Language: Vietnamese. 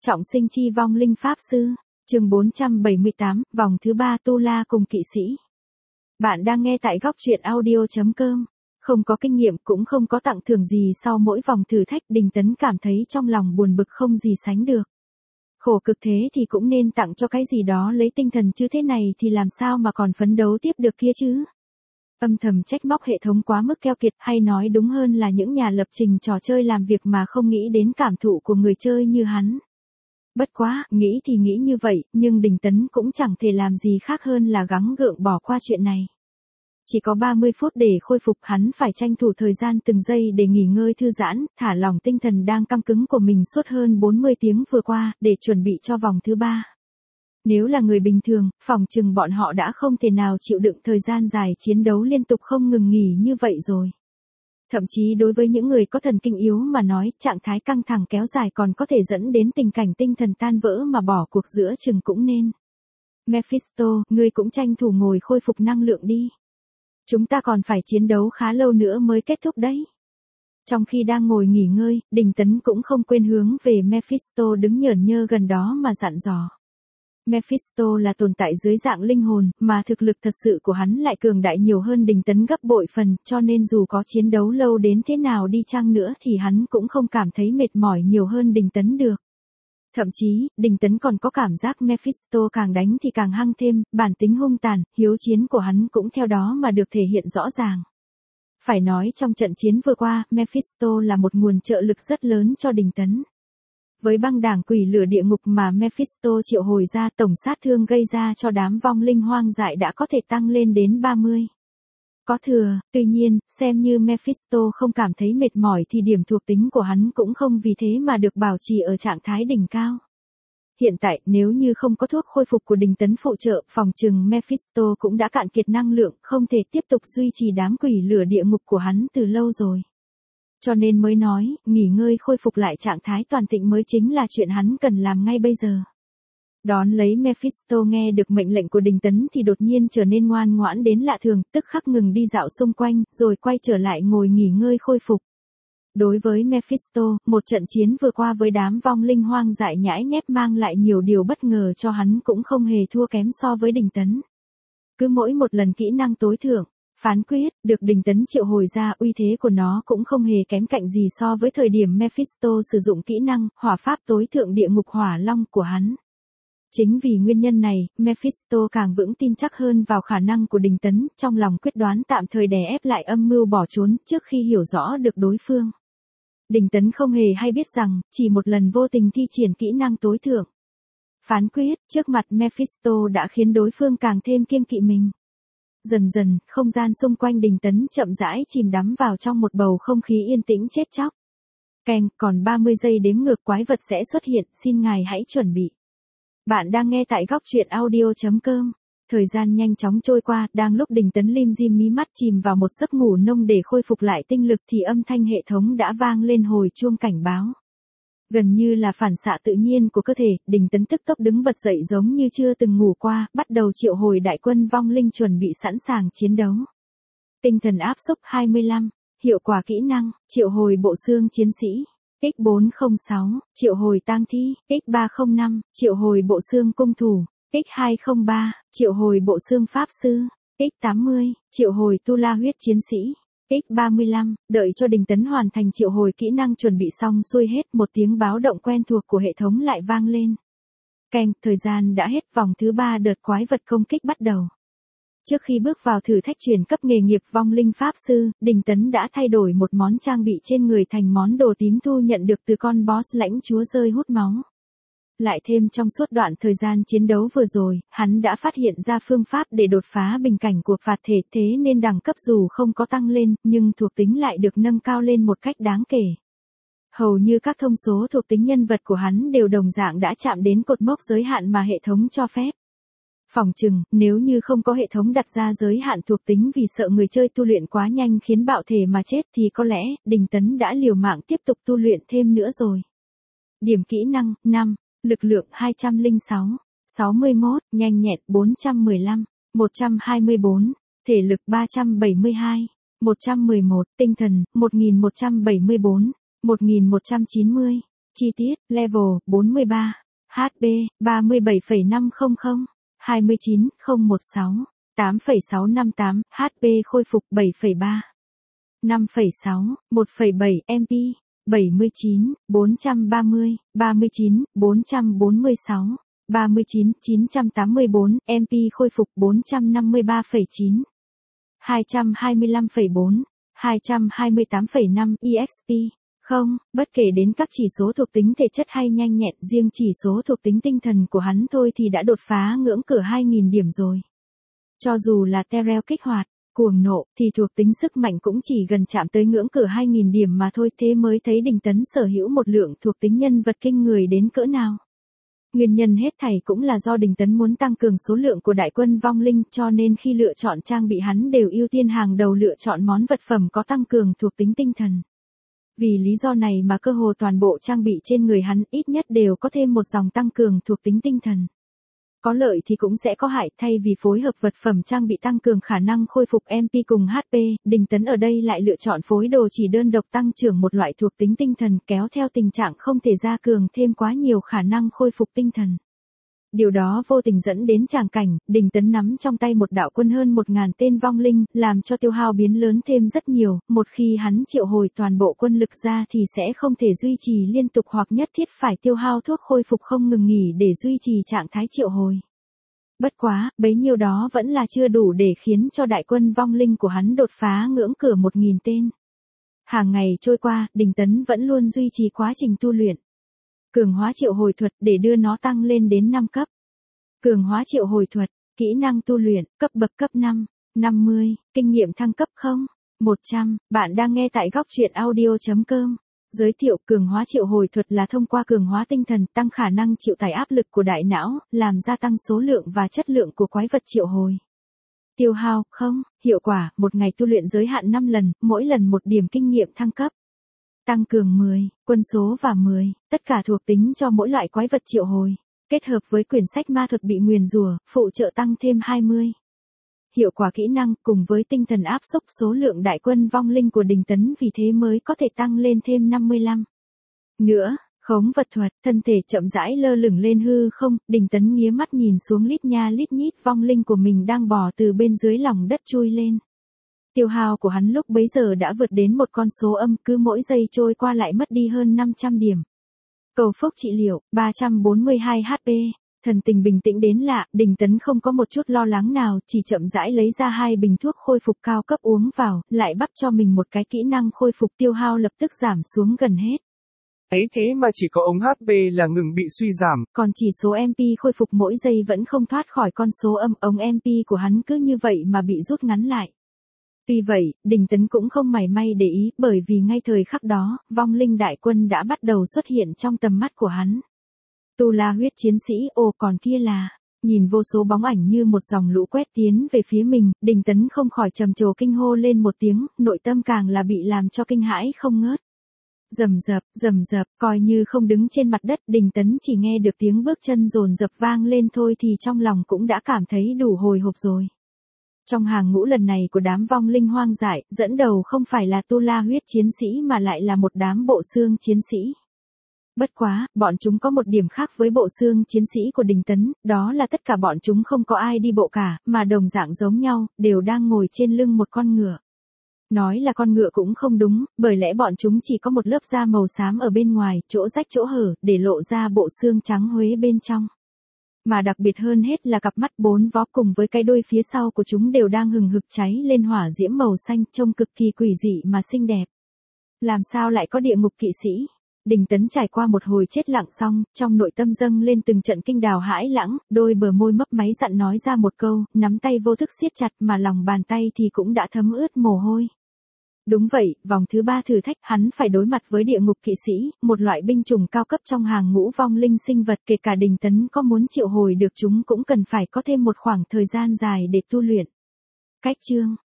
Trọng sinh chi vong linh pháp sư, chương 478, vòng thứ 3 tu la cùng kỵ sĩ. Bạn đang nghe tại góc truyện audio.com. Không có kinh nghiệm cũng không có tặng thưởng gì sau mỗi vòng thử thách, Đình Tấn cảm thấy trong lòng buồn bực không gì sánh được. Khổ cực thế thì cũng nên tặng cho cái gì đó lấy tinh thần, chứ thế này thì làm sao mà còn phấn đấu tiếp được kia chứ. Âm thầm trách móc hệ thống quá mức keo kiệt, hay nói đúng hơn là những nhà lập trình trò chơi làm việc mà không nghĩ đến cảm thụ của người chơi như hắn. Bất quá, nghĩ thì nghĩ như vậy, nhưng Đình Tấn cũng chẳng thể làm gì khác hơn là gắng gượng bỏ qua chuyện này. Chỉ có 30 phút để khôi phục, hắn phải tranh thủ thời gian từng giây để nghỉ ngơi thư giãn, thả lỏng tinh thần đang căng cứng của mình suốt hơn 40 tiếng vừa qua, để chuẩn bị cho vòng thứ 3. Nếu là người bình thường, phỏng chừng bọn họ đã không thể nào chịu đựng thời gian dài chiến đấu liên tục không ngừng nghỉ như vậy rồi. Thậm chí đối với những người có thần kinh yếu mà nói, trạng thái căng thẳng kéo dài còn có thể dẫn đến tình cảnh tinh thần tan vỡ mà bỏ cuộc giữa chừng cũng nên. Mephisto, ngươi cũng tranh thủ ngồi khôi phục năng lượng đi. Chúng ta còn phải chiến đấu khá lâu nữa mới kết thúc đấy. Trong khi đang ngồi nghỉ ngơi, Đình Tấn cũng không quên hướng về Mephisto đứng nhởn nhơ gần đó mà dặn dò. Mephisto là tồn tại dưới dạng linh hồn, mà thực lực thật sự của hắn lại cường đại nhiều hơn Đình Tấn gấp bội phần, cho nên dù có chiến đấu lâu đến thế nào đi chăng nữa thì hắn cũng không cảm thấy mệt mỏi nhiều hơn Đình Tấn được. Thậm chí, Đình Tấn còn có cảm giác Mephisto càng đánh thì càng hăng thêm, bản tính hung tàn, hiếu chiến của hắn cũng theo đó mà được thể hiện rõ ràng. Phải nói trong trận chiến vừa qua, Mephisto là một nguồn trợ lực rất lớn cho Đình Tấn. Với băng đảng quỷ lửa địa ngục mà Mephisto triệu hồi ra, tổng sát thương gây ra cho đám vong linh hoang dại đã có thể tăng lên đến 30. Có thừa, tuy nhiên, xem như Mephisto không cảm thấy mệt mỏi thì điểm thuộc tính của hắn cũng không vì thế mà được bảo trì ở trạng thái đỉnh cao. Hiện tại, nếu như không có thuốc khôi phục của Đình Tấn phụ trợ, phòng trừng Mephisto cũng đã cạn kiệt năng lượng, không thể tiếp tục duy trì đám quỷ lửa địa ngục của hắn từ lâu rồi. Cho nên mới nói, nghỉ ngơi khôi phục lại trạng thái toàn thịnh mới chính là chuyện hắn cần làm ngay bây giờ. Đón lấy Mephisto nghe được mệnh lệnh của Đình Tấn thì đột nhiên trở nên ngoan ngoãn đến lạ thường, tức khắc ngừng đi dạo xung quanh, rồi quay trở lại ngồi nghỉ ngơi khôi phục. Đối với Mephisto, một trận chiến vừa qua với đám vong linh hoang dại nhãi nhép mang lại nhiều điều bất ngờ cho hắn, cũng không hề thua kém so với Đình Tấn. Cứ mỗi một lần kỹ năng tối thượng, phán quyết, được Đình Tấn triệu hồi ra, uy thế của nó cũng không hề kém cạnh gì so với thời điểm Mephisto sử dụng kỹ năng hỏa pháp tối thượng địa ngục hỏa long của hắn. Chính vì nguyên nhân này, Mephisto càng vững tin chắc hơn vào khả năng của Đình Tấn, trong lòng quyết đoán tạm thời đè ép lại âm mưu bỏ trốn trước khi hiểu rõ được đối phương. Đình Tấn không hề hay biết rằng, chỉ một lần vô tình thi triển kỹ năng tối thượng phán quyết, trước mặt Mephisto đã khiến đối phương càng thêm kiêng kỵ mình. Dần dần, không gian xung quanh Đình Tấn chậm rãi chìm đắm vào trong một bầu không khí yên tĩnh chết chóc. Keng, còn 30 giây đếm ngược quái vật sẽ xuất hiện, xin ngài hãy chuẩn bị. Bạn đang nghe tại góc truyện audio.com. Thời gian nhanh chóng trôi qua, đang lúc Đình Tấn lim dim mí mắt chìm vào một giấc ngủ nông để khôi phục lại tinh lực thì âm thanh hệ thống đã vang lên hồi chuông cảnh báo. Gần như là phản xạ tự nhiên của cơ thể, Đình Tấn tức tốc đứng bật dậy giống như chưa từng ngủ qua, bắt đầu triệu hồi đại quân vong linh chuẩn bị sẵn sàng chiến đấu. Tinh thần áp xúc 25, hiệu quả kỹ năng, triệu hồi bộ xương chiến sĩ. X406, triệu hồi tang thi. X305, triệu hồi bộ xương cung thủ. X203, triệu hồi bộ xương pháp sư. X80, triệu hồi tu la huyết chiến sĩ. X35, đợi cho Đình Tấn hoàn thành triệu hồi kỹ năng chuẩn bị xong xuôi hết, một tiếng báo động quen thuộc của hệ thống lại vang lên. Keng, thời gian đã hết, vòng thứ 3 đợt quái vật công kích bắt đầu. Trước khi bước vào thử thách chuyển cấp nghề nghiệp vong linh pháp sư, Đình Tấn đã thay đổi một món trang bị trên người thành món đồ tím thu nhận được từ con boss lãnh chúa rơi hút máu. Lại thêm trong suốt đoạn thời gian chiến đấu vừa rồi, hắn đã phát hiện ra phương pháp để đột phá bình cảnh của phạt thể, thế nên đẳng cấp dù không có tăng lên, nhưng thuộc tính lại được nâng cao lên một cách đáng kể. Hầu như các thông số thuộc tính nhân vật của hắn đều đồng dạng đã chạm đến cột mốc giới hạn mà hệ thống cho phép. Phỏng chừng, nếu như không có hệ thống đặt ra giới hạn thuộc tính vì sợ người chơi tu luyện quá nhanh khiến bạo thể mà chết thì có lẽ, Đình Tấn đã liều mạng tiếp tục tu luyện thêm nữa rồi. Điểm kỹ năng, 5. Lực lượng 206, 61, nhanh nhẹn 415, 124, thể lực 372, 111, tinh thần 1174, 1190, Chi tiết, level, 43. HP, 37,500. 29016. 8,658. HP khôi phục 7,3. 5,6. 1,7 MP. 79, 430, 39, 446. 39, 984. MP khôi phục 453,9. 225,4. 228,5 EXP. Không, bất kể đến các chỉ số thuộc tính thể chất hay nhanh nhẹn, riêng chỉ số thuộc tính tinh thần của hắn thôi thì đã đột phá ngưỡng cửa 2.000 điểm rồi. Cho dù là Terrell kích hoạt, cuồng nộ, thì thuộc tính sức mạnh cũng chỉ gần chạm tới ngưỡng cửa 2.000 điểm mà thôi, thế mới thấy Đình Tấn sở hữu một lượng thuộc tính nhân vật kinh người đến cỡ nào. Nguyên nhân hết thảy cũng là do Đình Tấn muốn tăng cường số lượng của đại quân vong linh, cho nên khi lựa chọn trang bị hắn đều ưu tiên hàng đầu lựa chọn món vật phẩm có tăng cường thuộc tính tinh thần. Vì lý do này mà cơ hồ toàn bộ trang bị trên người hắn ít nhất đều có thêm một dòng tăng cường thuộc tính tinh thần. Có lợi thì cũng sẽ có hại, thay vì phối hợp vật phẩm trang bị tăng cường khả năng khôi phục MP cùng HP, Đình Tấn ở đây lại lựa chọn phối đồ chỉ đơn độc tăng trưởng một loại thuộc tính tinh thần, kéo theo tình trạng không thể gia cường thêm quá nhiều khả năng khôi phục tinh thần. Điều đó vô tình dẫn đến tràng cảnh, Đình Tấn nắm trong tay một đạo quân hơn 1.000 tên vong linh, làm cho tiêu hao biến lớn thêm rất nhiều, một khi hắn triệu hồi toàn bộ quân lực ra thì sẽ không thể duy trì liên tục hoặc nhất thiết phải tiêu hao thuốc khôi phục không ngừng nghỉ để duy trì trạng thái triệu hồi. Bất quá, bấy nhiêu đó vẫn là chưa đủ để khiến cho đại quân vong linh của hắn đột phá ngưỡng cửa 1.000 tên. Hàng ngày trôi qua, Đình Tấn vẫn luôn duy trì quá trình tu luyện. Cường hóa triệu hồi thuật để đưa nó tăng lên đến 5 cấp. Cường hóa triệu hồi thuật, kỹ năng tu luyện, cấp bậc cấp 5, 50, kinh nghiệm thăng cấp 0, 100, bạn đang nghe tại góc truyện audio.com. Giới thiệu cường hóa triệu hồi thuật là thông qua cường hóa tinh thần tăng khả năng chịu tải áp lực của đại não, làm gia tăng số lượng và chất lượng của quái vật triệu hồi. Tiêu hao, không, hiệu quả, một ngày tu luyện giới hạn 5 lần, mỗi lần 1 điểm kinh nghiệm thăng cấp. Tăng cường 10, quân số và 10, tất cả thuộc tính cho mỗi loại quái vật triệu hồi. Kết hợp với quyển sách ma thuật bị nguyền rủa, phụ trợ tăng thêm 20. Hiệu quả kỹ năng cùng với tinh thần áp xúc số lượng đại quân vong linh của Đình Tấn vì thế mới có thể tăng lên thêm 55. Nữa, khống vật thuật, thân thể chậm rãi lơ lửng lên hư không, Đình Tấn nghía mắt nhìn xuống lít nha lít nhít vong linh của mình đang bò từ bên dưới lòng đất chui lên. Tiêu hao của hắn lúc bấy giờ đã vượt đến một con số âm, cứ mỗi giây trôi qua lại mất đi hơn 500 điểm. Cầu phúc trị liệu, 342 HP. Thần tình bình tĩnh đến lạ, Đình Tấn không có một chút lo lắng nào, chỉ chậm rãi lấy ra 2 bình thuốc khôi phục cao cấp uống vào, lại bắp cho mình một cái kỹ năng khôi phục, tiêu hao lập tức giảm xuống gần hết. Ấy thế mà chỉ có ống HP là ngừng bị suy giảm. Còn chỉ số MP khôi phục mỗi giây vẫn không thoát khỏi con số âm, ống MP của hắn cứ như vậy mà bị rút ngắn lại. Tuy vậy, Đình Tấn cũng không mảy may để ý, bởi vì ngay thời khắc đó, vong linh đại quân đã bắt đầu xuất hiện trong tầm mắt của hắn. Tu La huyết chiến sĩ, ồ còn kia là, nhìn vô số bóng ảnh như một dòng lũ quét tiến về phía mình, Đình Tấn không khỏi trầm trồ kinh hô lên một tiếng, nội tâm càng là bị làm cho kinh hãi không ngớt. Rầm rập, coi như không đứng trên mặt đất, Đình Tấn chỉ nghe được tiếng bước chân dồn dập vang lên thôi thì trong lòng cũng đã cảm thấy đủ hồi hộp rồi. Trong hàng ngũ lần này của đám vong linh hoang dại, dẫn đầu không phải là Tu La huyết chiến sĩ mà lại là một đám bộ xương chiến sĩ. Bất quá, bọn chúng có một điểm khác với bộ xương chiến sĩ của Đình Tấn, đó là tất cả bọn chúng không có ai đi bộ cả, mà đồng dạng giống nhau, đều đang ngồi trên lưng một con ngựa. Nói là con ngựa cũng không đúng, bởi lẽ bọn chúng chỉ có một lớp da màu xám ở bên ngoài, chỗ rách chỗ hở, để lộ ra bộ xương trắng huế bên trong. Mà đặc biệt hơn hết là cặp mắt 4 vó cùng với cái đuôi phía sau của chúng đều đang hừng hực cháy lên hỏa diễm màu xanh, trông cực kỳ quỷ dị mà xinh đẹp. Làm sao lại có địa ngục kỵ sĩ? Đình Tấn trải qua một hồi chết lặng xong, trong nội tâm dâng lên từng trận kinh đào hãi lãng, đôi bờ môi mấp máy dặn nói ra một câu, nắm tay vô thức siết chặt mà lòng bàn tay thì cũng đã thấm ướt mồ hôi. Đúng vậy, vòng thứ 3 thử thách hắn phải đối mặt với địa ngục kỵ sĩ, một loại binh chủng cao cấp trong hàng ngũ vong linh sinh vật, kể cả Đình Tấn có muốn triệu hồi được chúng cũng cần phải có thêm một khoảng thời gian dài để tu luyện. Cách chương,